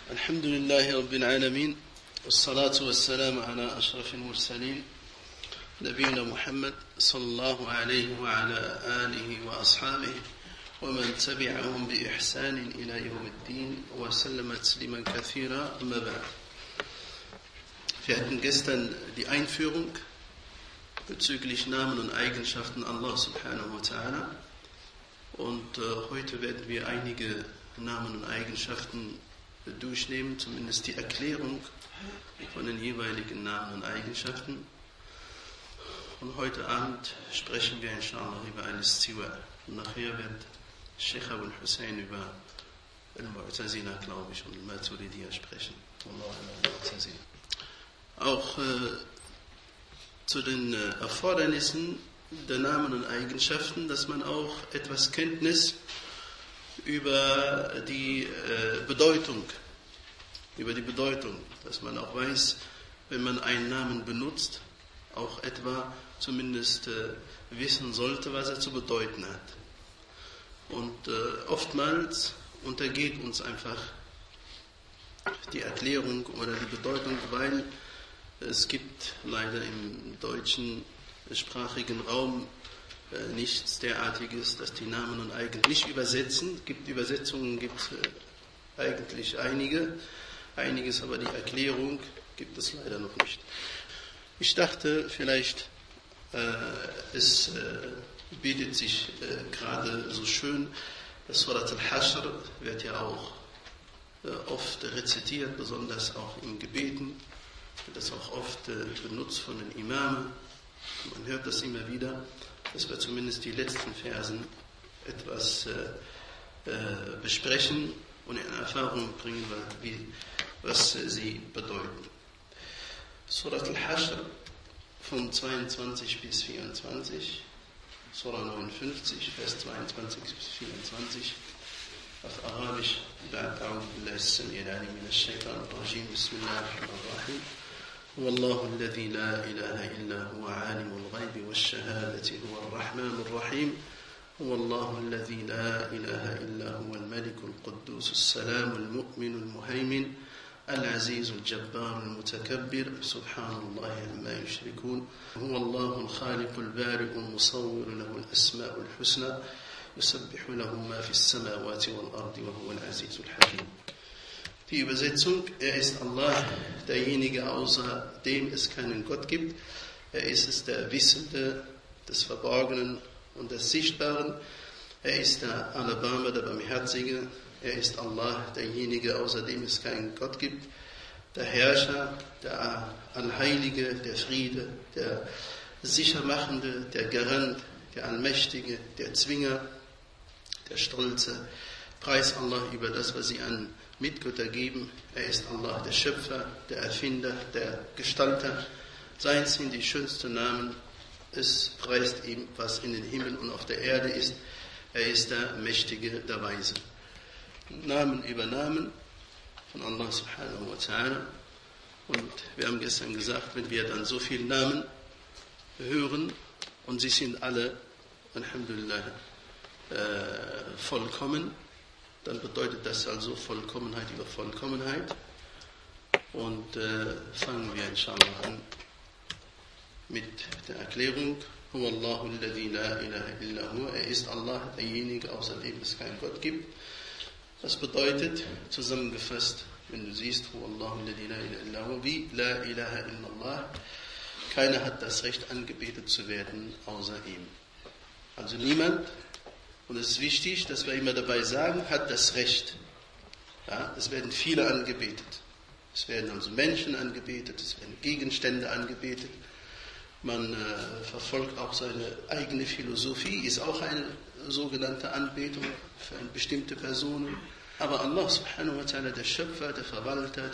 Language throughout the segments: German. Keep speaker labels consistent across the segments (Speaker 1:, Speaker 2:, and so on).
Speaker 1: الحمد لله رب العالمين والصلاة والسلام على أشرف المرسلين نبينا محمد صلى الله عليه وعلى آله وأصحابه ومن تبعهم بإحسان إلى يوم الدين وسلم تسليما كثيرا أما بعد. Wir hatten gestern die Einführung bezüglich Namen und Eigenschaften Allah subhanahu wa ta'ala und heute werden wir einige Namen und Eigenschaften durchnehmen, zumindest die Erklärung von den jeweiligen Namen und Eigenschaften. Und heute Abend sprechen wir inshallah über Al-Istiwa. Und nachher wird Sheikh Abu Hussein über Al-Mu'tazila, glaube ich, und Al-Maturidiyya sprechen. Auch zu den Erfordernissen der Namen und Eigenschaften, dass man auch etwas Kenntnis über die Bedeutung, dass man auch weiß, wenn man einen Namen benutzt, auch etwa zumindest wissen sollte, was er zu bedeuten hat. Und oftmals untergeht uns einfach die Erklärung oder die Bedeutung, weil es gibt leider im deutschen sprachigen Raum nichts derartiges, dass die Namen und Eigenschaften nicht übersetzen. Übersetzungen gibt es eigentlich einiges, aber die Erklärung gibt es leider noch nicht. Ich dachte vielleicht, es bietet sich gerade so schön, das Surat al-Hashr wird ja auch oft rezitiert, besonders auch in Gebeten, wird das auch oft benutzt von den Imamen. Man hört das immer wieder, dass wir zumindest die letzten Versen etwas besprechen und in Erfahrung bringen, was sie bedeuten. Surat al-Hashr von 22 bis 24, Surah 59, Vers 22 bis 24, auf Arabisch. أعوذ بالله السميع العليم من الشيطان الرجيم بسم الله الرحمن الرحيم هو الله الذي لا إله إلا هو عالم الغيب والشهادة هو الرحمن الرحيم هو الله الذي لا إله إلا هو الملك القدوس السلام المؤمن المهيمن العزيز الجبار المتكبر سبحان الله عما يشركون هو الله الخالق البارئ المصور له الأسماء الحسنى يسبح له ما في السماوات والأرض وهو العزيز الحكيم. Die Übersetzung: Er ist Allah, derjenige, außer dem es keinen Gott gibt. Er ist es, der Wissende des Verborgenen und des Sichtbaren. Er ist der Allerbarmer, der Barmherzige. Er ist Allah, derjenige, außer dem es keinen Gott gibt. Der Herrscher, der Allheilige, der Friede, der Sichermachende, der Garant, der Allmächtige, der Zwinger, der Stolze. Preis Allah über das, was sie an Mitgötter geben. Er ist Allah, der Schöpfer, der Erfinder, der Gestalter. Seins sind die schönsten Namen. Es preist ihm, was in den Himmel und auf der Erde ist. Er ist der Mächtige, der Weise. Namen über Namen von Allah subhanahu wa ta'ala. Und wir haben gestern gesagt, wenn wir dann so viele Namen hören und sie sind alle, alhamdulillah, vollkommen, dann bedeutet das also Vollkommenheit über Vollkommenheit. Und fangen wir inshallah an mit der Erklärung. Huwa Allahu alladhi la ilaha illa huwa. Er ist Allah, derjenige, außer dem es keinen Gott gibt. Das bedeutet, zusammengefasst, wenn du siehst, Huwa Allahu alladhi la ilaha illa huwa, wie la ilaha illallah. Keiner hat das Recht, angebetet zu werden, außer ihm. Also niemand. Und es ist wichtig, dass wir immer dabei sagen, hat das Recht. Ja, es werden viele angebetet. Es werden also Menschen angebetet, es werden Gegenstände angebetet. Man verfolgt auch seine eigene Philosophie, ist auch eine sogenannte Anbetung für eine bestimmte Person. Aber Allah subhanahu wa ta'ala, der Schöpfer, der Verwalter,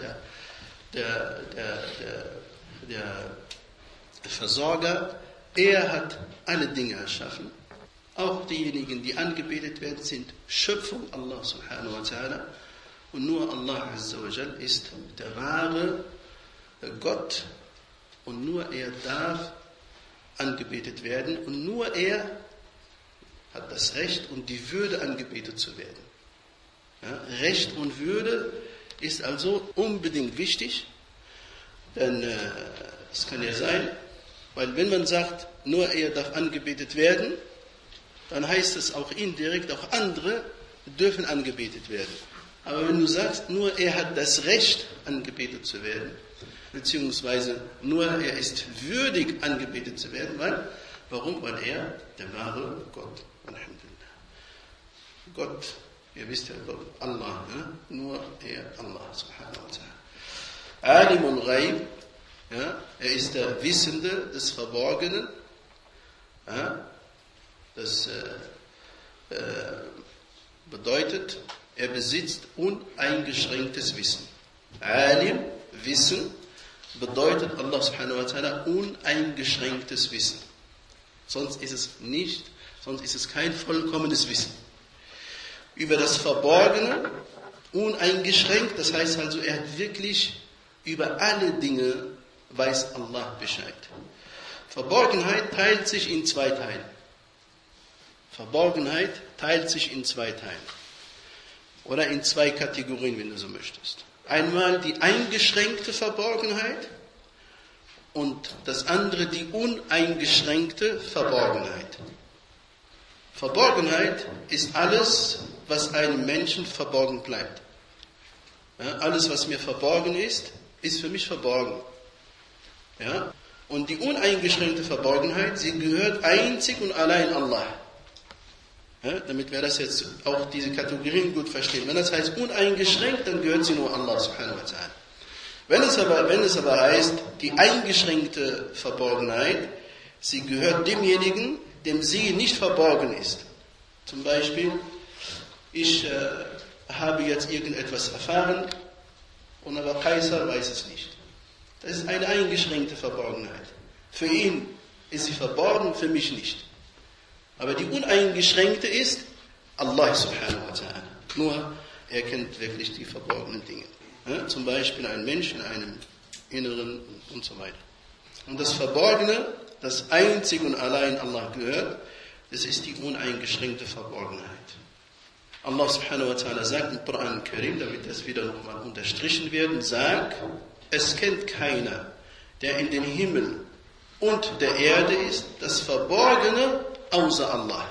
Speaker 1: der Versorger, er hat alle Dinge erschaffen. Auch diejenigen, die angebetet werden, sind Schöpfung Allah subhanahu wa ta'ala. Und nur Allah azza wa jal ist der wahre Gott. Und nur er darf angebetet werden. Und nur er hat das Recht und die Würde, angebetet zu werden. Ja, Recht und Würde ist also unbedingt wichtig, denn es kann ja sein, weil wenn man sagt, nur er darf angebetet werden, dann heißt es auch indirekt, auch andere dürfen angebetet werden. Aber wenn du sagst, nur er hat das Recht, angebetet zu werden, beziehungsweise nur er ist würdig, angebetet zu werden, warum? Weil er der wahre Gott, alhamdulillah. Gott, ihr wisst ja, Allah, ne? Nur er, Allah, subhanahu wa ta'ala. Alimul Ghaib, ja? Er ist der Wissende des Verborgenen. Ja? Das bedeutet, er besitzt uneingeschränktes Wissen. Alim, Wissen, bedeutet Allah subhanahu wa ta'ala uneingeschränktes Wissen. Sonst ist es kein vollkommenes Wissen. Über das Verborgene, uneingeschränkt, das heißt also, er hat wirklich über alle Dinge, weiß Allah Bescheid. Verborgenheit teilt sich in zwei Teilen. Verborgenheit teilt sich in zwei Teilen. Oder in zwei Kategorien, wenn du so möchtest. Einmal die eingeschränkte Verborgenheit und das andere die uneingeschränkte Verborgenheit. Verborgenheit ist alles, was einem Menschen verborgen bleibt. Ja, alles, was mir verborgen ist für mich verborgen. Ja? Und die uneingeschränkte Verborgenheit, sie gehört einzig und allein Allah. Ja, damit wir das jetzt auch diese Kategorien gut verstehen. Wenn das heißt uneingeschränkt, dann gehört sie nur Allah subhanahu wa ta'ala. Wenn es aber heißt, die eingeschränkte Verborgenheit, sie gehört demjenigen, dem sie nicht verborgen ist. Zum Beispiel, ich habe jetzt irgendetwas erfahren, und aber Kaisar weiß es nicht. Das ist eine eingeschränkte Verborgenheit. Für ihn ist sie verborgen, für mich nicht. Aber die uneingeschränkte ist Allah subhanahu wa ta'ala. Nur er kennt wirklich die verborgenen Dinge. Ja, zum Beispiel ein Mensch in einem Inneren und so weiter. Und das Verborgene, das einzig und allein Allah gehört, das ist die uneingeschränkte Verborgenheit. Allah subhanahu wa ta'ala sagt im Koran Karim, damit das wieder nochmal unterstrichen wird, sagt, es kennt keiner, der in den Himmel und der Erde ist, das Verborgene außer Allah.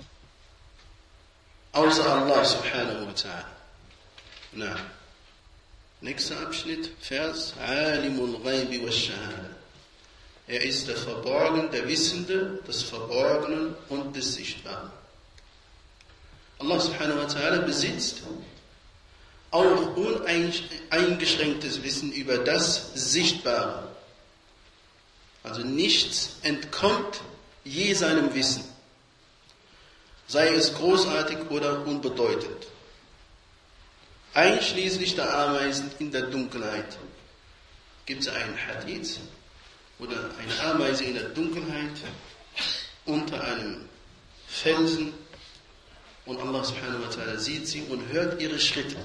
Speaker 1: Außer Allah subhanahu wa ta'ala. Na. Nächster Abschnitt, Vers, Alimul Ghaibi wa Shahada. Er ist der Verborgene, der Wissende, des Verborgenen und des Sichtbaren. Allah subhanahu wa ta'ala besitzt auch uneingeschränktes Wissen über das Sichtbare. Also nichts entkommt je seinem Wissen. Sei es großartig oder unbedeutend. Einschließlich der Ameisen in der Dunkelheit. Gibt es einen Hadith, oder eine Ameise in der Dunkelheit unter einem Felsen und Allah subhanahu wa ta'ala sieht sie und hört ihre Schritte.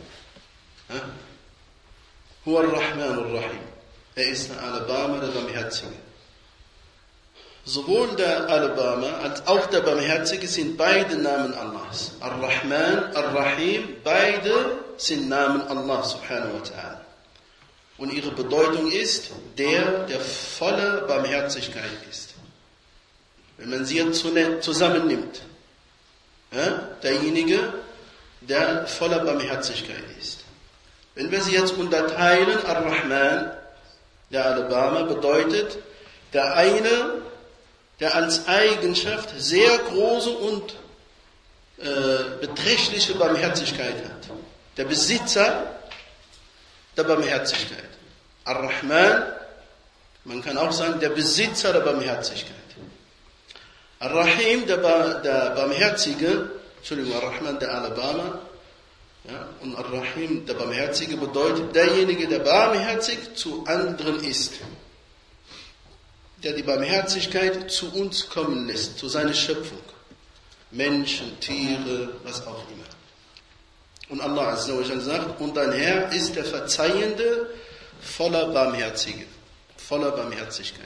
Speaker 1: Huwa ar-Rahman ar-Rahim. Er ist der Alabama, der Barmherzige. Sowohl der Alabama als auch der Barmherzige sind beide Namen Allahs. Ar-Rahman, Ar-Rahim, beide sind Namen Allah subhanahu wa ta'ala. Und ihre Bedeutung ist, der voller Barmherzigkeit ist. Wenn man sie zusammennimmt. Ja, derjenige, der voller Barmherzigkeit ist. Wenn wir sie jetzt unterteilen, Ar-Rahman, der Alabama, bedeutet, der eine, der als Eigenschaft sehr große und beträchtliche Barmherzigkeit hat. Der Besitzer der Barmherzigkeit. Ar-Rahman, man kann auch sagen, der Besitzer der Barmherzigkeit. Ar-Rahim, der Barmherzige, Ar-Rahman, der Alabama, ja, und Ar-Rahim, der Barmherzige, bedeutet derjenige, der barmherzig zu anderen ist. Der die Barmherzigkeit zu uns kommen lässt, zu seiner Schöpfung. Menschen, Tiere, was auch immer. Und Allah Azza wa Jalla sagt, und dein Herr ist der Verzeihende, voller Barmherzige, voller Barmherzigkeit.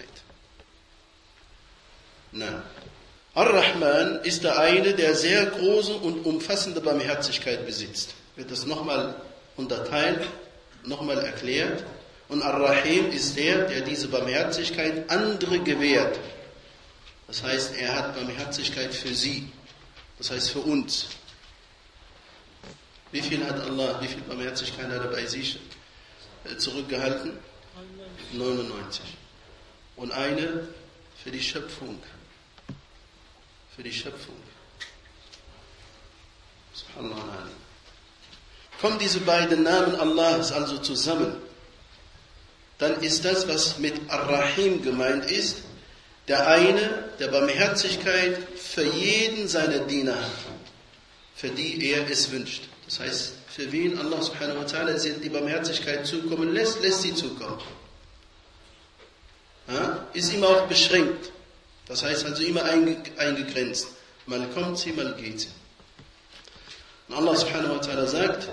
Speaker 1: Na. Ar-Rahman ist der eine, der sehr große und umfassende Barmherzigkeit besitzt. Wird das nochmal unterteilt. nochmal erklärt. Und Ar-Rahim ist der diese Barmherzigkeit andere gewährt. Das heißt, er hat Barmherzigkeit für sie. Das heißt für uns. Wie viel Barmherzigkeit hat er bei sich zurückgehalten? 99. Und eine für die Schöpfung. Für die Schöpfung. Subhanallah. Kommen diese beiden Namen Allahs also zusammen, dann ist das, was mit Ar-Rahim gemeint ist, der eine, der Barmherzigkeit für jeden seiner Diener hat, für die er es wünscht. Das heißt, für wen Allah subhanahu wa ta'ala die Barmherzigkeit zukommen lässt sie zukommen. Ja? Ist immer auch beschränkt. Das heißt also immer eingegrenzt. Mal kommt sie, mal geht sie. Und Allah subhanahu wa ta'ala sagt,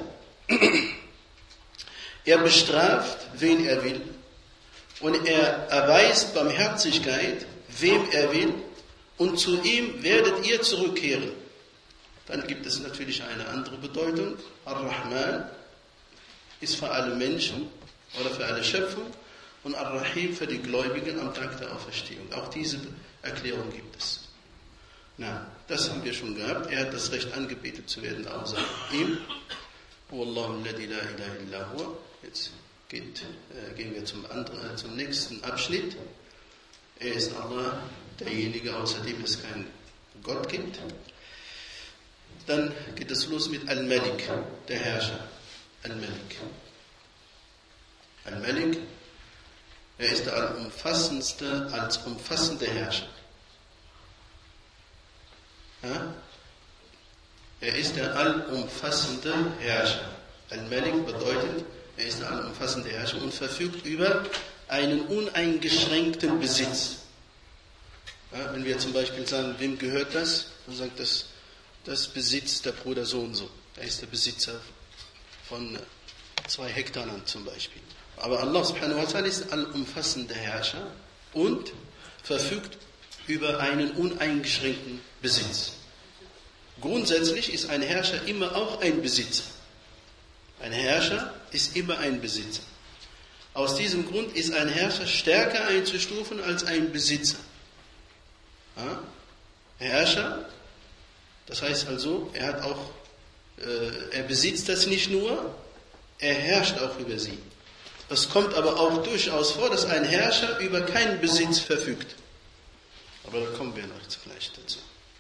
Speaker 1: er bestraft, wen er will, und er erweist Barmherzigkeit, wem er will, und zu ihm werdet ihr zurückkehren. Dann gibt es natürlich eine andere Bedeutung. Ar-Rahman ist für alle Menschen oder für alle Schöpfung und Ar-Rahim für die Gläubigen am Tag der Auferstehung. Auch diese Erklärung gibt es. Na, das haben wir schon gehabt. Er hat das Recht, angebetet zu werden, außer ihm. Wallahu alladhi la ilaha illa huwa. Jetzt gehen wir zum nächsten Abschnitt. Er ist Allah, derjenige, außer dem es keinen Gott gibt. Dann geht es los mit Al-Malik, der Herrscher. Al-Malik. Al-Malik, er ist der allumfassendste, als umfassende Herrscher. Ja? Er ist der allumfassende Herrscher. Al-Malik bedeutet, er ist der allumfassende Herrscher und verfügt über einen uneingeschränkten Besitz. Ja, wenn wir zum Beispiel sagen, wem gehört das? Dann sagt das besitzt der Bruder so und so. Er ist der Besitzer von 2 Hektar Land zum Beispiel. Aber Allah subhanahu wa ta'ala ist allumfassender Herrscher und verfügt über einen uneingeschränkten Besitz. Grundsätzlich ist ein Herrscher immer auch ein Besitzer. Ein Herrscher ist immer ein Besitzer. Aus diesem Grund ist ein Herrscher stärker einzustufen als ein Besitzer. Ja? Herrscher, das heißt also, er besitzt das nicht nur, er herrscht auch über sie. Es kommt aber auch durchaus vor, dass ein Herrscher über keinen Besitz verfügt. Aber da kommen wir noch gleich dazu.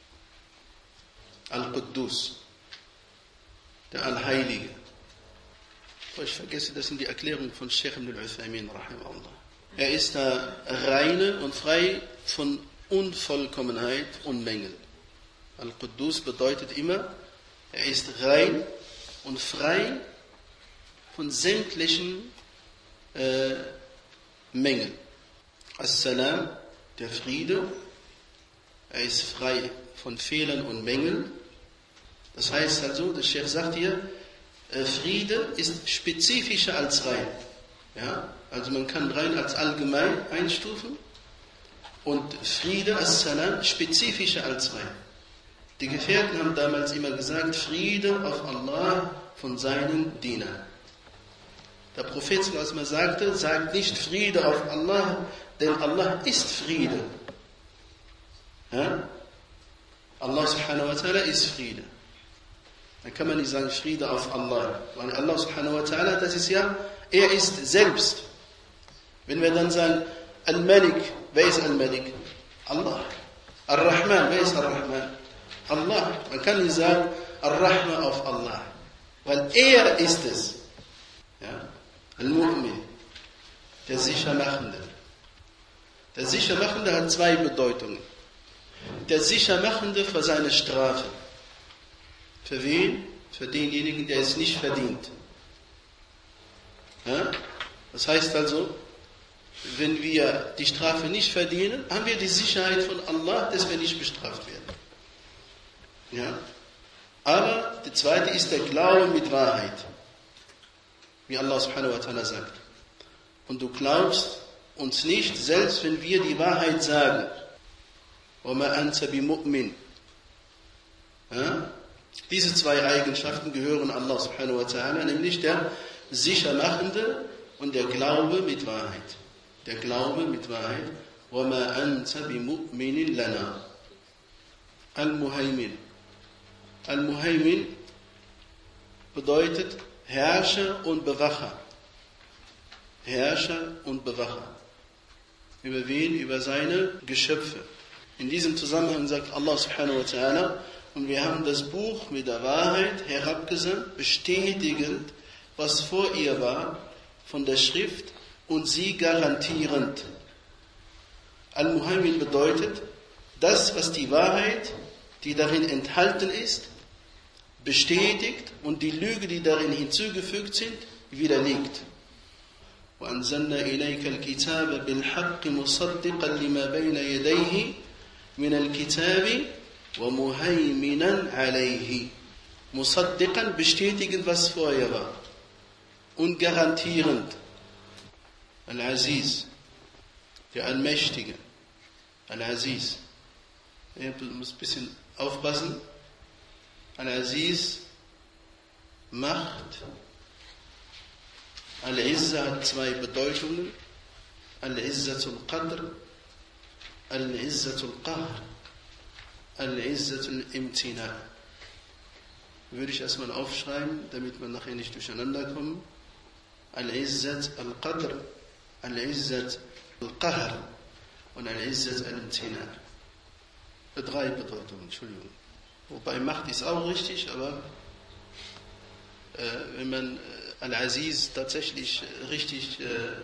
Speaker 1: Al-Quddus, der Allheilige. Ich vergesse, das sind die Erklärungen von Sheikh ibn al-Uthaymin, rahimahullah. Er ist der reine und frei von Unvollkommenheit und Mängel. Al-Quddus bedeutet immer, er ist rein und frei von sämtlichen Mängeln. As-Salam, der Friede, er ist frei von Fehlern und Mängeln. Das heißt also, der Sheikh sagt hier, Friede ist spezifischer als rein. Ja? Also man kann rein als allgemein einstufen und Friede, As-Salam, spezifischer als rein. Die Gefährten haben damals immer gesagt, Friede auf Allah von seinen Dienern. Der Prophet sagte, sagt nicht Friede auf Allah, denn Allah ist Friede. Ja? Allah subhanahu wa ta'ala ist Friede. Dann kann man nicht sagen Friede auf Allah. Weil Allah subhanahu wa ta'ala, das ist ja, er ist selbst. Wenn wir dann sagen, Al-Malik, wer ist Al-Malik? Allah. Ar-Rahman, wer ist Ar-Rahman? Allah. Man kann nicht sagen, Ar-Rahman auf Allah. Weil er ist es. Ja? Al-Mu'min, der Sichermachende. Der Sichermachende hat 2 Bedeutungen. Der Sichermachende für seine Strafe. Für wen? Für denjenigen, der es nicht verdient. Ja? Das heißt also, wenn wir die Strafe nicht verdienen, haben wir die Sicherheit von Allah, dass wir nicht bestraft werden. Ja? Aber die zweite ist der Glaube mit Wahrheit. Wie Allah subhanahu wa ta'ala sagt. Und du glaubst uns nicht, selbst wenn wir die Wahrheit sagen. وَمَا أَنْتَ بِمُؤْمِنٍ. Ja? Diese 2 Eigenschaften gehören Allah subhanahu wa ta'ala, nämlich der Sichermachende und der Glaube mit Wahrheit. Der Glaube mit Wahrheit. وَمَا أَنْتَ بِمُؤْمِنٍ لَنَا. Al-Muhaymin. Al-Muhaymin bedeutet Herrscher und Bewacher. Herrscher und Bewacher. Über wen? Über seine Geschöpfe. In diesem Zusammenhang sagt Allah subhanahu wa ta'ala, und wir haben das Buch mit der Wahrheit herabgesandt, bestätigend, was vor ihr war, von der Schrift, und sie garantierend. Al-Muhaymin bedeutet, das, was die Wahrheit, die darin enthalten ist, bestätigt und die Lüge, die darin hinzugefügt sind, widerlegt. وَأَنزَلْنَا إِلَيْكَ الْكِتَابَ بِالْحَقِّ مُصَدِّقًا لِمَا بَيْنَ يَدَيْهِ مِنَ الْكِتَابِ وَمُهَيْمِنًا عَلَيْهِ. Musaddiqan, bestätigend, was vorher war. Und garantierend. Al-Aziz, der Allmächtige. Al-Aziz. Du musst ein bisschen aufpassen. Al-Aziz, Macht. Al-Izza hat zwei Bedeutungen. Al-Izzatul Qadr, Al-Izzatul Qahr, Al-Izzatul Imtina. Würde ich erstmal aufschreiben, damit wir nachher nicht durcheinander kommen. Al-Izzat al-Qadr, Al-Izzat al-Qahr und Al-Izzat al-Imtina. Drei Bedeutungen, Entschuldigung. Wobei Macht ist auch richtig, aber wenn man Al-Aziz tatsächlich richtig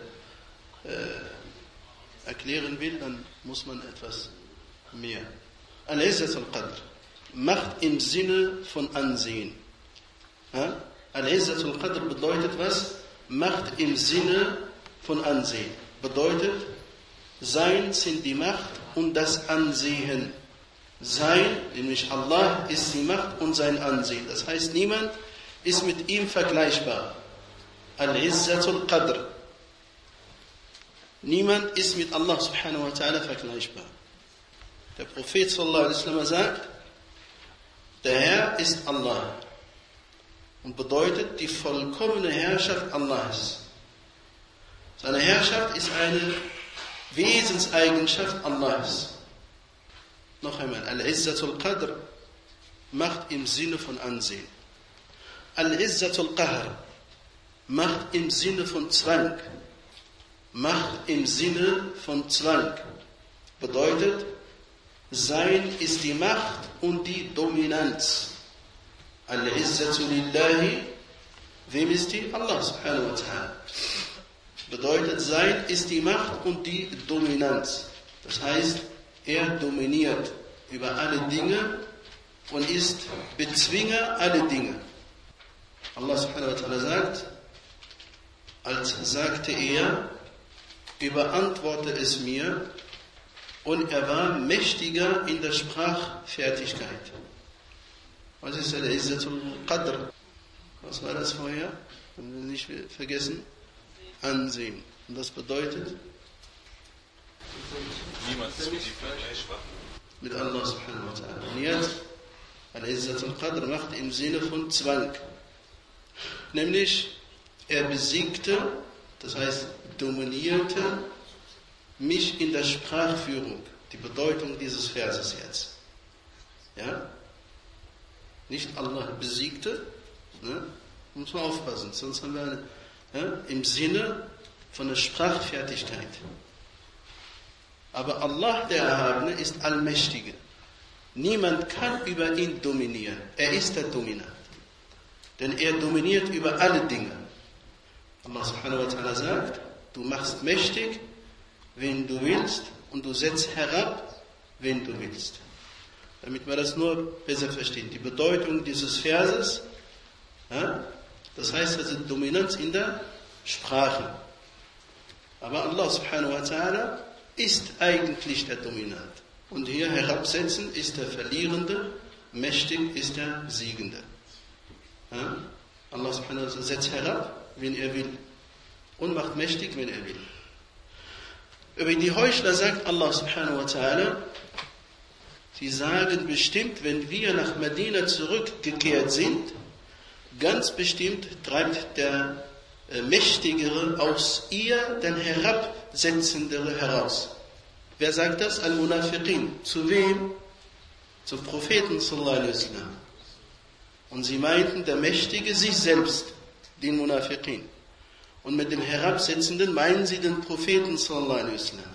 Speaker 1: erklären will, dann muss man etwas mehr. Al-Izzat al-Qadr. Macht im Sinne von Ansehen. Ja? Al-Izzat al-Qadr bedeutet was? Macht im Sinne von Ansehen. Bedeutet, Sein sind die Macht und das Ansehen. Sein, nämlich Allah, ist die Macht und sein Ansehen. Das heißt, niemand ist mit ihm vergleichbar. Al-Izzatul Qadr. Niemand ist mit Allah subhanahu wa ta'ala vergleichbar. Der Prophet sallallahu alaihi wasallam sagt, der Herr ist Allah. Und bedeutet die vollkommene Herrschaft Allahs. Seine Herrschaft ist eine Wesenseigenschaft Allahs. Noch einmal, Al-Izzatul Qadr, Macht im Sinne von Ansehen. Al-Izzatul Qahr, Macht im Sinne von Zwang. Macht im Sinne von Zwang. Bedeutet, Sein ist die Macht und die Dominanz. Al-Izzatu lillahi, wem ist die? Allah subhanahu wa ta'ala. Bedeutet, Sein ist die Macht und die Dominanz. Das heißt, er dominiert über alle Dinge und ist Bezwinger aller Dinge. Allah subhanahu wa ta'ala sagt, als sagte er, überantworte es mir, und er war mächtiger in der Sprachfertigkeit. Was ist der Izzatul Qadr? Was war das vorher? Wenn wir nicht vergessen. Ansehen. Und das bedeutet?
Speaker 2: Niemand ist mit ihm vergleichbar.
Speaker 1: Mit Allah subhanahu wa ta'ala. Und jetzt, Al-Izzatul Qadr macht im Sinne von Zwang. Nämlich, er besiegte, das heißt, dominierte mich in der Sprachführung. Die Bedeutung dieses Verses jetzt. Ja? Nicht Allah besiegte, ne? Muss man aufpassen, sonst haben wir im Sinne von der Sprachfertigkeit. Aber Allah, der Erhabene, ist Allmächtige. Niemand kann über ihn dominieren. Er ist der Dominant. Denn er dominiert über alle Dinge. Allah subhanahu wa ta'ala sagt, du machst mächtig, wen du willst, und du setzt herab, wen du willst. Damit wir das nur besser verstehen. Die Bedeutung dieses Verses, ja, das heißt also Dominanz in der Sprache. Aber Allah subhanahu wa ta'ala ist eigentlich der Dominant. Und hier herabsetzen ist der Verlierende, mächtig ist der Siegende. Ja? Allah subhanahu wa ta'ala setzt herab, wen er will, und macht mächtig, wen er will. Über die Heuchler sagt Allah subhanahu wa ta'ala, sie sagen bestimmt, wenn wir nach Medina zurückgekehrt sind, ganz bestimmt treibt der Mächtigere aus ihr den Herabsetzendere heraus. Wer sagt das? Al-Munafiqin. Zu wem? Zum Propheten sallallahu alaihi wasallam. Und sie meinten, der Mächtige sich selbst, den Munafiqin. Und mit dem Herabsetzenden meinen sie den Propheten sallallahu alaihi wasallam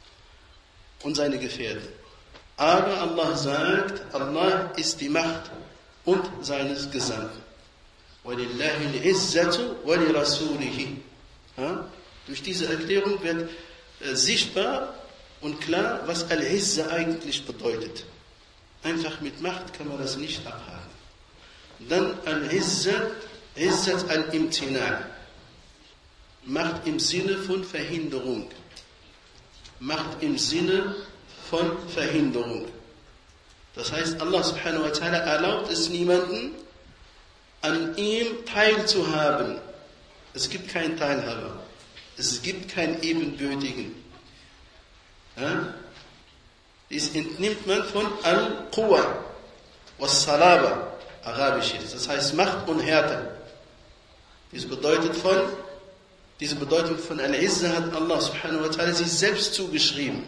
Speaker 1: und seine Gefährten. Aber Allah sagt, Allah ist die Macht und seines Gesandten. وَلِلَّهِ الْعِزَّةُ وَلِرَسُولِهِ. Durch diese Erklärung wird sichtbar und klar, was Al-Izza eigentlich bedeutet. Einfach mit Macht kann man das nicht abhaken. Dann Al-Izza, Izzat al-Imtina'. Macht im Sinne von Verhinderung. Macht im Sinne von Verhinderung. Das heißt, Allah subhanahu wa ta'ala erlaubt es niemanden, an ihm teilzuhaben. Es gibt keinen Teilhaber. Es gibt keinen Ebenbürtigen. Ja? Dies entnimmt man von Al-Quwa was Salaba, arabisch ist. Das heißt Macht und Härte. Diese Bedeutung von Al-Izza hat Allah subhanahu wa ta'ala sich selbst zugeschrieben.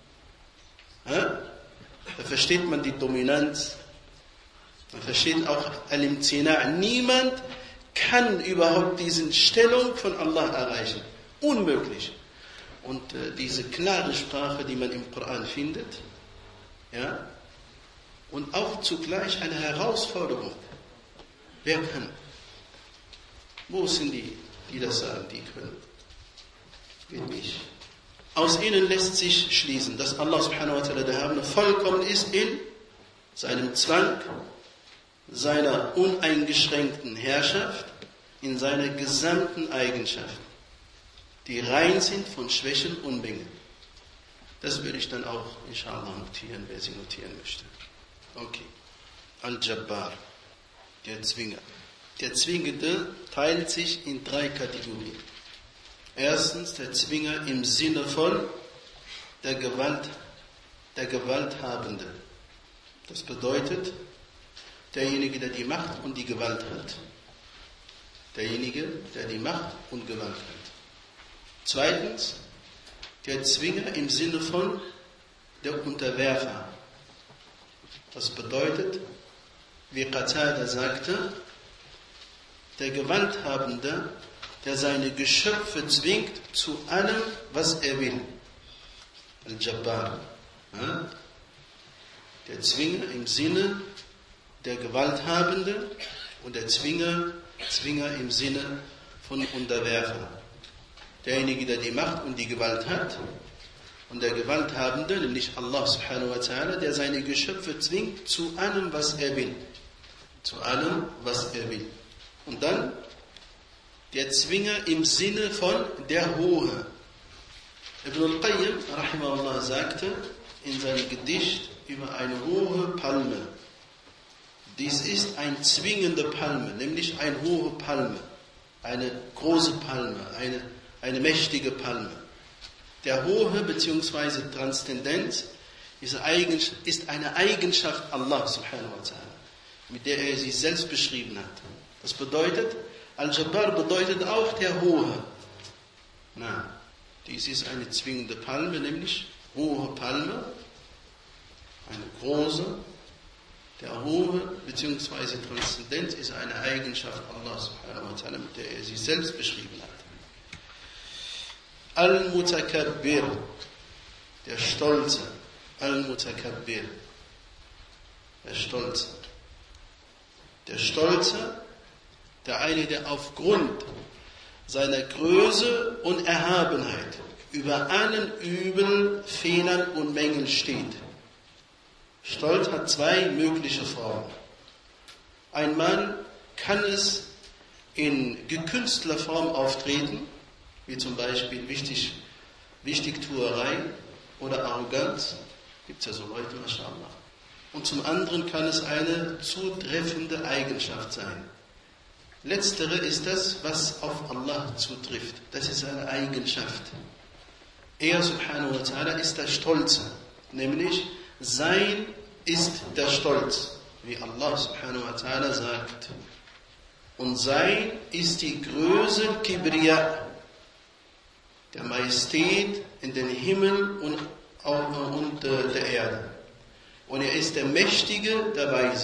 Speaker 1: Ja? Da versteht man die Dominanz. Man versteht auch Al-Imtina'. Niemand kann überhaupt diese Stellung von Allah erreichen. Unmöglich. Und diese klare Sprache, die man im Koran findet, ja, und auch zugleich eine Herausforderung. Wer kann? Wo sind die das sagen, die können? Geht nicht. Aus ihnen lässt sich schließen, dass Allah subhanahu wa ta'ala der Erhabene vollkommen ist in seinem Zwang, seiner uneingeschränkten Herrschaft, in seiner gesamten Eigenschaften, die rein sind von Schwächen und Mängeln. Das würde ich dann auch inshallah notieren, wer sie notieren möchte. Okay. Al-Jabbar, der Zwinger. Der Zwingende teilt sich in 3 Kategorien. Erstens der Zwinger im Sinne von der Gewalthabende. Das bedeutet, derjenige, der die Macht und die Gewalt hat. Derjenige, der die Macht und Gewalt hat. Zweitens, der Zwinger im Sinne von der Unterwerfer. Das bedeutet, wie Qatada sagte, der Gewalthabende, der seine Geschöpfe zwingt zu allem, was er will. Al-Jabbar. Ja? Der Zwinger im Sinne der Gewalthabende und der Zwinger im Sinne von Unterwerfer. Derjenige, der die Macht und die Gewalt hat, und der Gewalthabende, nämlich Allah subhanahu wa ta'ala, der seine Geschöpfe zwingt zu allem, was er will. Zu allem, was er will. Und dann der Zwinger im Sinne von der Hohe. Ibn al-Qayyim, rahimahullah, sagte in seinem Gedicht über eine hohe Palme: Dies ist eine zwingende Palme, nämlich eine hohe Palme, eine große Palme, eine mächtige Palme. Der Hohe bzw. Transzendenz ist eine Eigenschaft Allah subhanahu wa ta'ala, mit der er sich selbst beschrieben hat. Das bedeutet, Al-Jabbar bedeutet auch der Hohe. Dies ist eine zwingende Palme, nämlich hohe Palme, eine große. Der Hohe bzw. Transzendenz ist eine Eigenschaft Allah subhanahu wa ta'ala, mit der er sich selbst beschrieben hat. Al-Mutakabbir, der Stolze. Al-Mutakabbir, der Stolze. Der Stolze, der eine, der aufgrund seiner Größe und Erhabenheit über allen Übel, Fehlern und Mängeln steht. Stolz hat 2 mögliche Formen. Ein Mann kann es in gekünsteler Form auftreten, wie zum Beispiel Wichtigtuerei oder Arroganz. Gibt es ja so Leute, mashallah. Und zum anderen kann es eine zutreffende Eigenschaft sein. Letztere ist das, was auf Allah zutrifft. Das ist eine Eigenschaft. Er subhanahu wa ta'ala ist der Stolze. Nämlich, sein ist der Stolz. Wie Allah subhanahu wa ta'ala sagt. Und sein ist die Größe Kibriya, der Majestät in den Himmel und der Erde. Und er ist der Mächtige, der Weise.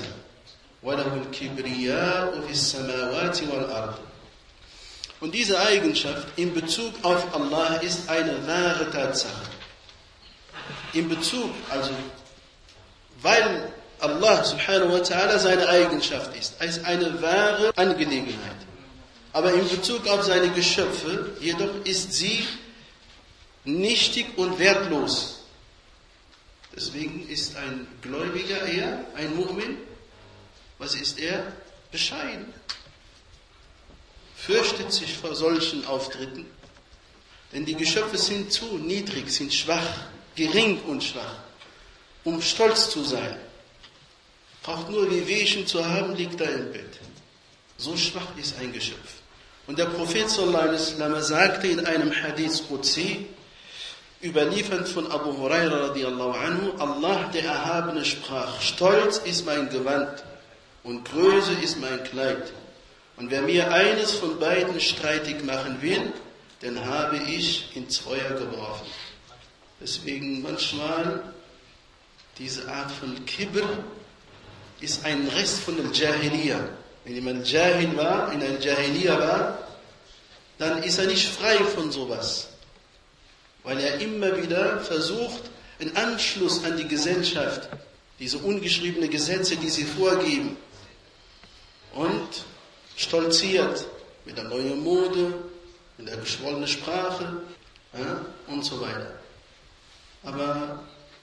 Speaker 1: Und diese Eigenschaft in Bezug auf Allah ist eine wahre Tatsache. In Bezug, also weil Allah subhanahu wa ta'ala seine Eigenschaft ist, als eine wahre Angelegenheit. Aber in Bezug auf seine Geschöpfe, jedoch ist sie nichtig und wertlos. Deswegen ist ein Gläubiger eher, ein Mu'min, was ist er? Bescheiden. Fürchtet sich vor solchen Auftritten, denn die Geschöpfe sind zu niedrig, sind schwach, gering und schwach, um stolz zu sein. Braucht nur Wehwehchen zu haben, liegt er im Bett. So schwach ist ein Geschöpf. Und der Prophet sallallahu alaihi wasallam sagte in einem Hadith Qudsi, überliefert von Abu Huraira radiallahu anhu, Allah der Erhabene sprach, Stolz ist mein Gewand und Größe ist mein Kleid. Und wer mir eines von beiden streitig machen will, den habe ich ins Feuer geworfen. Deswegen manchmal diese Art von Kibr ist ein Rest von der Jahiliya. Wenn jemand Jahil war, in einer Jahiliya war, dann ist er nicht frei von sowas. Weil er immer wieder versucht, in Anschluss an die Gesellschaft, diese ungeschriebenen Gesetze, die sie vorgeben, und stolziert mit der neuen Mode, mit der geschwollenen Sprache und so weiter. Aber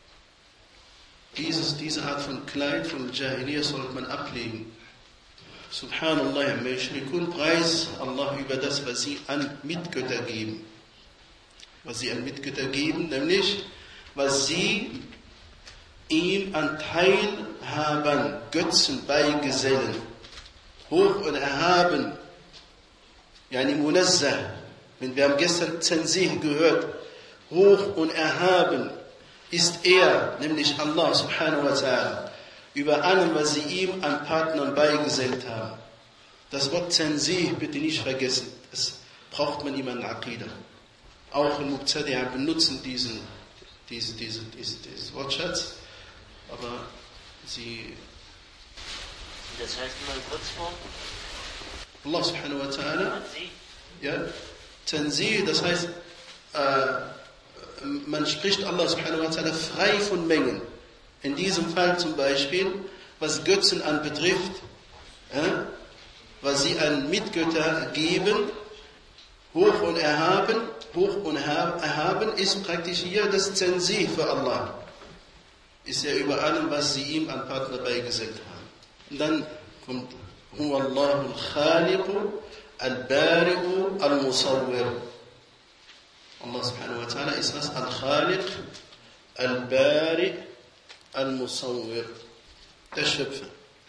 Speaker 1: diese Art von Kleid, von Jahiliya sollte man ablegen. Subhanallah, Preis Allah über das, was sie an Mitgötter geben. Was sie an Mitgötter geben, nämlich was sie ihm an Teilhabern, Götzen beigesellen, hoch und erhaben, yani munazzah, wir haben gestern Tanzih gehört, hoch und erhaben ist er, nämlich Allah subhanahu wa ta'ala, über allem, was sie ihm an Partnern beigesellt haben. Das Wort Tanzih bitte nicht vergessen, das braucht man immer in Aqidah. Auch in Mubtadi'a benutzen diesen Wortschatz, aber sie...
Speaker 2: Das heißt mal in Kurzform?
Speaker 1: Allah subhanahu wa ta'ala, ja, Tanzih, das heißt, man spricht Allah subhanahu wa ta'ala frei von Mengen. In diesem Fall zum Beispiel, was Götzen anbetrifft, was sie an Mitgötter geben, hoch und erhaben ist praktisch hier das Tanzih für Allah. Ist er über allem, was sie ihm an Partner beigesellt haben. Und dann kommt Huwa Allahu al-Khaliqu al-Bari'u al-Musawwir. Allah subhanahu wa ta'ala ist was? Al-Khaliq, al-Bari', al-Musawwir. Der Schöpfer.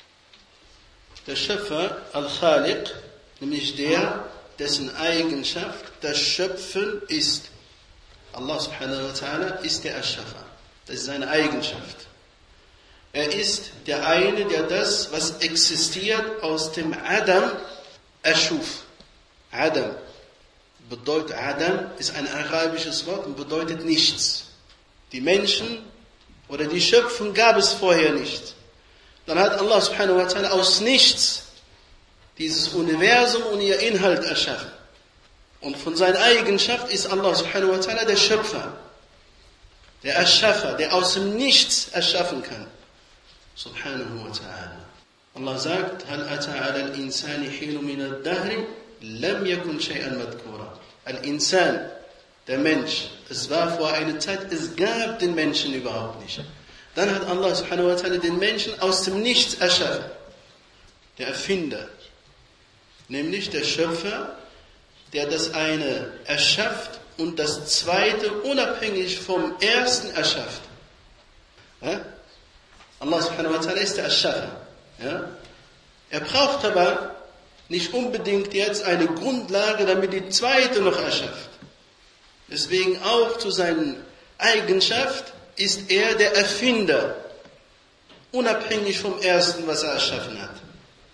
Speaker 1: Der Schöpfer, Al-Khaliq, nämlich der, dessen Eigenschaft das Schöpfen ist. Allah subhanahu wa ta'ala ist der Erschaffer. Das ist seine Eigenschaft. Er ist der eine, der das, was existiert, aus dem Adam erschuf. Adam bedeutet, Adam ist ein arabisches Wort und bedeutet nichts. Die Menschen oder die Schöpfung gab es vorher nicht. Dann hat Allah subhanahu wa ta'ala aus nichts dieses Universum und ihr Inhalt erschaffen. Und von seiner Eigenschaft ist Allah subhanahu wa ta'ala der Schöpfer, der Erschaffer, der aus dem Nichts erschaffen kann. Subhanahu wa ta'ala. Allah sagt, هَلْ أَتَى عَلَى الْإِنسَانِ حِينٌ مِنَ الدَّهْرِ لَمْ يَكُنْ شَيْئًا مَذْكُورًا. Al-Insan, der Mensch, es war vor einer Zeit, es gab den Menschen überhaupt nicht. Dann hat Allah subhanahu wa ta'ala den Menschen aus dem Nichts erschaffen. Der Erfinder, nämlich der Schöpfer, der das eine erschafft und das zweite unabhängig vom ersten erschafft. Ja? Allah subhanahu wa ta'ala ist der Erschaffer. Ja? Er braucht aber nicht unbedingt jetzt eine Grundlage, damit die zweite noch erschafft. Deswegen auch zu seiner Eigenschaft ist er der Erfinder, unabhängig vom ersten, was er erschaffen hat.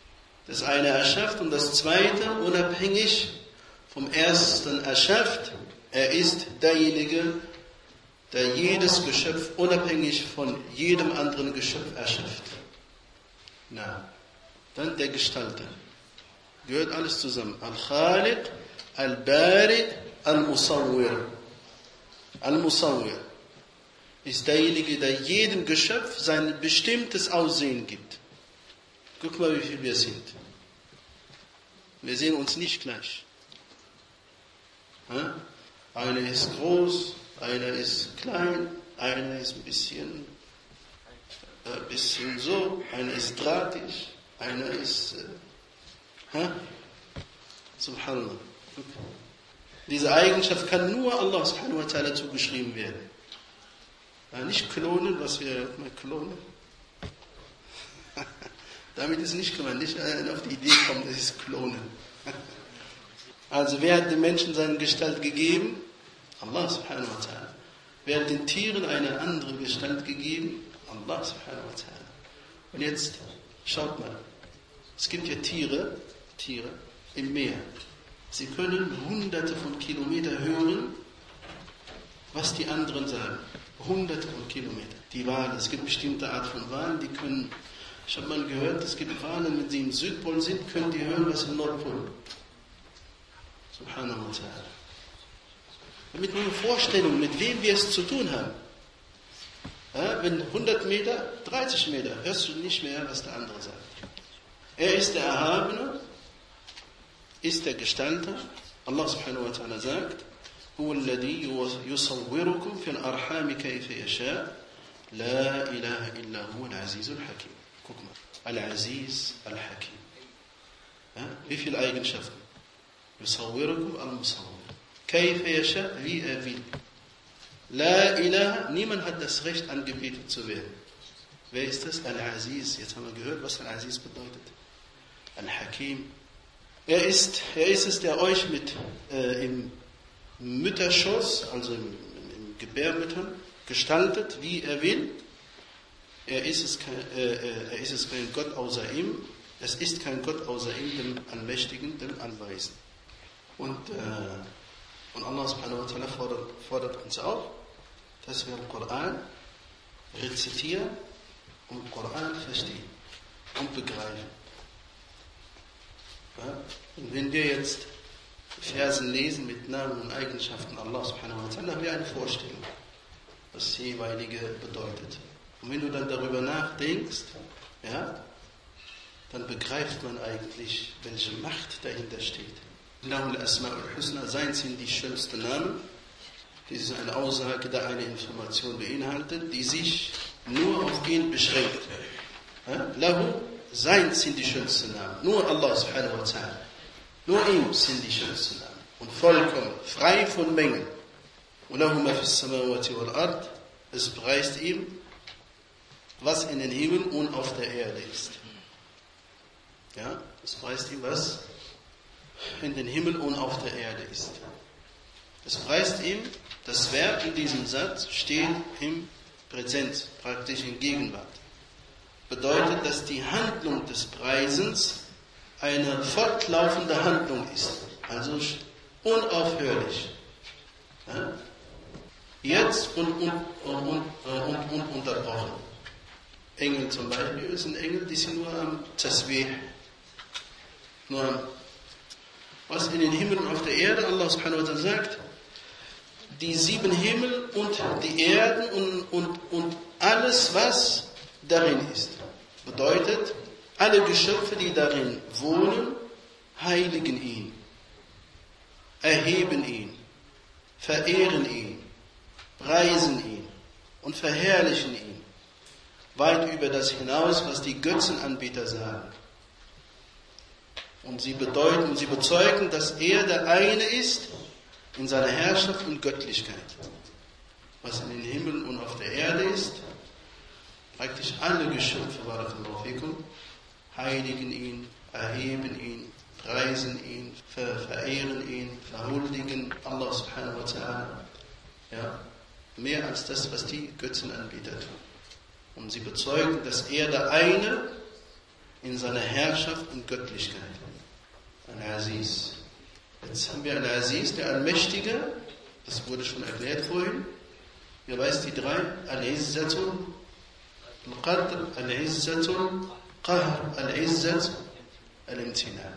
Speaker 1: das eine erschafft und das zweite unabhängig vom ersten erschafft. Er ist derjenige, der jedes Geschöpf unabhängig von jedem anderen Geschöpf erschafft. Na, dann der Gestalter. Gehört alles zusammen. Al-Khaliq, Al-Bari, Al-Musawwir. Al-Musawwir ist derjenige, der jedem Geschöpf sein bestimmtes Aussehen gibt. Guck mal, wie viel wir sind. Wir sehen uns nicht gleich. Einer ist groß, einer ist klein, einer ist ein bisschen so, einer ist drahtig, einer ist... Subhanallah. Diese Eigenschaft kann nur Allah subhanahu wa ta'ala zugeschrieben werden. Nicht klonen, was wir mal klonen. Damit ist nicht gemeint, nicht auf die Idee kommen, das ist klonen. Also wer hat den Menschen seine Gestalt gegeben? Allah subhanahu wa ta'ala. Wer hat den Tieren eine andere Gestalt gegeben? Allah subhanahu wa ta'ala. Und jetzt schaut mal, es gibt ja Tiere im Meer. Sie können hunderte von Kilometern hören, was die anderen sagen. Hunderte von Kilometern. Die Wale, es gibt bestimmte Art von Walen, die können, ich habe mal gehört, es gibt Wale, wenn sie im Südpol sind, können die hören, was im Nordpol. Subhanahu wa ta'ala. Damit nur eine Vorstellung, mit wem wir es zu tun haben. Wenn 100 Meter, 30 Meter, hörst du nicht mehr, was der andere sagt. Er ist der Erhabene, ist der Gestalter. Allah subhanahu wa ta'ala sagt, هو الذي يصوركم في الأرحام كيف يشاء لا إله إلا هو العزيز الحكيم. Guck mal. Al-Aziz Al-Hakim. Wie viele Eigenschaften? يصوركم المصور. كيف يشاء, wie er will. La ilaha, niemand hat das Recht, angebetet zu werden. Wer ist das? Al-Aziz. Jetzt haben wir gehört, was Al-Aziz bedeutet. Al-Hakim. Er ist es, der euch im Mütterschoss, also im Gebärmüttern, gestaltet, wie er will. Er ist es kein Gott außer ihm. Es ist kein Gott außer ihm, dem Allmächtigen, dem Allweisen. Und Allah subhanahu wa ta'ala fordert uns auf, dass wir den Koran rezitieren und den Koran verstehen und begreifen. Ja? Und wenn wir jetzt Versen lesen mit Namen und Eigenschaften Allah subhanahu wa ta'ala, haben wir eine Vorstellung, was das jeweilige bedeutet. Und wenn du dann darüber nachdenkst, ja, dann begreift man eigentlich, welche Macht dahinter steht. Lahul Asma'ul Husna, sein sind die schönsten Namen. Dies ist eine Aussage, die eine Information beinhaltet, die sich nur auf ihn beschränkt. Lahu, sein sind die schönsten Namen. Nur Allah subhanahu wa ta'ala. Nur ihm sind die schönsten Namen. Und vollkommen, frei von Mängeln. Und lahu ma fis samawati wal ard. Es preist ihm, was in den Himmel und auf der Erde ist. Ja, es preist ihm, was in den Himmel und auf der Erde ist. Es preist ihm, das Verb in diesem Satz steht im Präsens, praktisch in Gegenwart. Bedeutet, dass die Handlung des Preisens eine fortlaufende Handlung ist. Also unaufhörlich. Ja? Jetzt und unterbrochen. Engel zum Beispiel sind Engel, die sind nur am Tasbih. Was in den Himmel und auf der Erde, Allah subhanahu wa ta'ala sagt, die 7 Himmel und die Erden und alles, was darin ist. Bedeutet, alle Geschöpfe, die darin wohnen, heiligen ihn, erheben ihn, verehren ihn, preisen ihn und verherrlichen ihn. Weit über das hinaus, was die Götzenanbeter sagen. Und sie bezeugen, dass er der eine ist in seiner Herrschaft und Göttlichkeit. Was in den Himmel und auf der Erde ist, praktisch alle Geschöpfe, heiligen ihn, erheben ihn, preisen ihn, verehren ihn, verhuldigen Allah subhanahu wa ta'ala. Ja, mehr als das, was die Götzenanbeter tun. Und sie bezeugen, dass er der eine in seiner Herrschaft und Göttlichkeit. Al-Aziz. Jetzt haben wir Al-Aziz, der Allmächtige, das wurde schon erklärt vorhin. Wer weiß die drei? Al-Izzatul Al-Qadr, Al-Izzatul Qahr, Al-Izzat, Al-Imtina.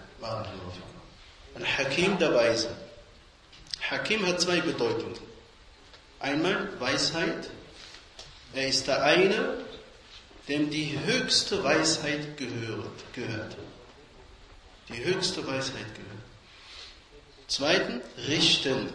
Speaker 1: Al-Hakim, der Weise. Hakim hat zwei Bedeutungen. Einmal Weisheit. Er ist der eine, dem die höchste Weisheit gehört. Die höchste Weisheit gehört. Zweitens, Richten.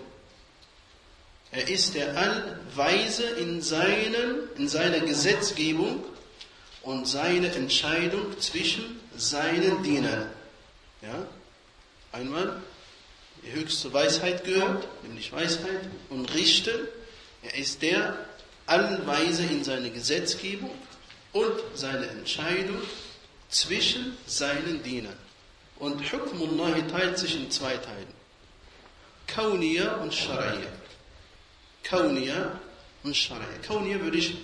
Speaker 1: Er ist der Allweise in seiner Gesetzgebung und seine Entscheidung zwischen seinen Dienern. Ja? Einmal die höchste Weisheit gehört, nämlich Weisheit, und Richten. Er ist der Allweise in seiner Gesetzgebung und seine Entscheidung zwischen seinen Dienern. Und Hukmullahi teilt sich in zwei Teilen. Kauniya und Shar'iyya. Kauniya und Shar'iyya. Kauniya würde ich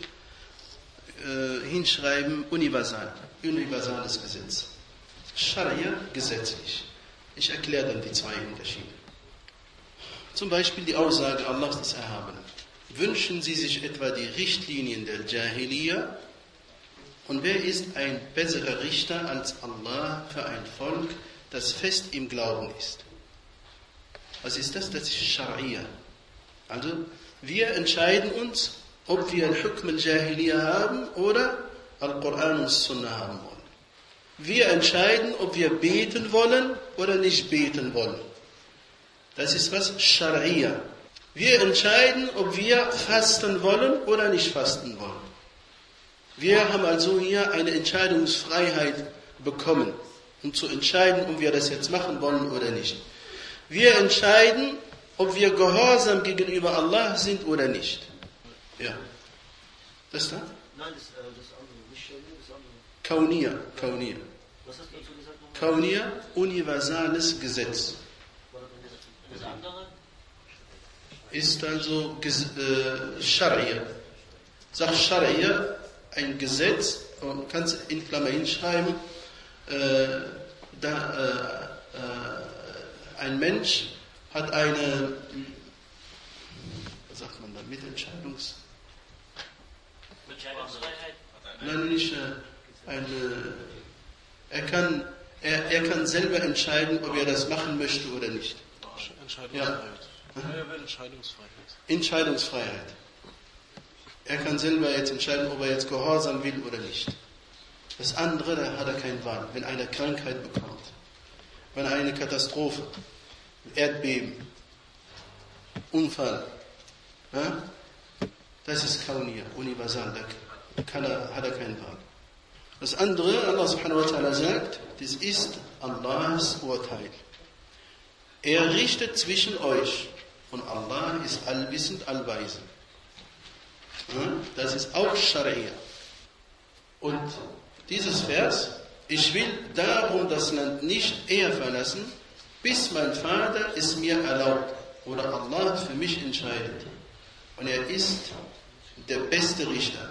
Speaker 1: hinschreiben, universales Gesetz. Shar'iyya, gesetzlich. Ich erkläre dann die zwei Unterschiede. Zum Beispiel die Aussage Allahs des Erhabenen. Wünschen Sie sich etwa die Richtlinien der Jahiliya? Und wer ist ein besserer Richter als Allah für ein Volk, das fest im Glauben ist? Was ist das? Das ist Shar'iyya. Also, wir entscheiden uns, ob wir Al-Hukm al-Jahiliya haben oder Al-Quran und Sunnah haben wollen. Wir entscheiden, ob wir beten wollen oder nicht beten wollen. Das ist was? Shar'iyya. Wir entscheiden, ob wir fasten wollen oder nicht fasten wollen. Wir haben also hier eine Entscheidungsfreiheit bekommen, um zu entscheiden, ob wir das jetzt machen wollen oder nicht. Wir entscheiden, ob wir gehorsam gegenüber Allah sind oder nicht. Ja. Das da?
Speaker 2: Nein, das andere. Nicht Scharia, das andere.
Speaker 1: Kauniya.
Speaker 2: Was hast du dazu gesagt?
Speaker 1: Kauniya, universales Gesetz.
Speaker 2: Das andere?
Speaker 1: Ist also Shar'iyya. Sag Shar'iyya, ein Gesetz, und kannst in Klammer hinschreiben, ein Mensch hat eine, was sagt man da,
Speaker 2: Mitentscheidungsfreiheit?
Speaker 1: Nein, nicht er kann selber entscheiden, ob er das machen möchte oder nicht. Entscheidungsfreiheit. Er kann selber jetzt entscheiden, ob er jetzt gehorsam will oder nicht. Das andere, da hat er keine Wahl. Wenn einer Krankheit bekommt, wenn eine Katastrophe, Erdbeben, Unfall, ja, das ist Kauniya, universal, da hat er keine Wahl. Das andere, Allah subhanahu wa ta'ala sagt, das ist Allahs Urteil. Er richtet zwischen euch und Allah ist allwissend, allweise. Ja, das ist auch Scharia. Und dieses Vers, ich will darum das Land nicht eher verlassen, bis mein Vater es mir erlaubt oder Allah für mich entscheidet. Und er ist der beste Richter.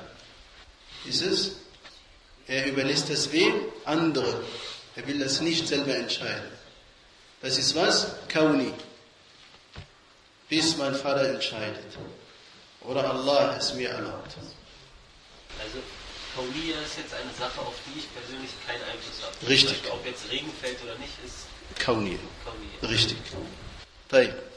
Speaker 1: Er überlässt das wem? Andere. Er will das nicht selber entscheiden. Das ist was? Kauni. Bis mein Vater entscheidet. Oder Allah es mir erlaubt.
Speaker 2: Also, Kauniya ist jetzt eine Sache, auf die ich persönlich keinen Einfluss habe.
Speaker 1: Richtig.
Speaker 2: Ob jetzt Regen fällt oder nicht, ist
Speaker 1: Kauniya.
Speaker 2: Kauniya.
Speaker 1: Richtig.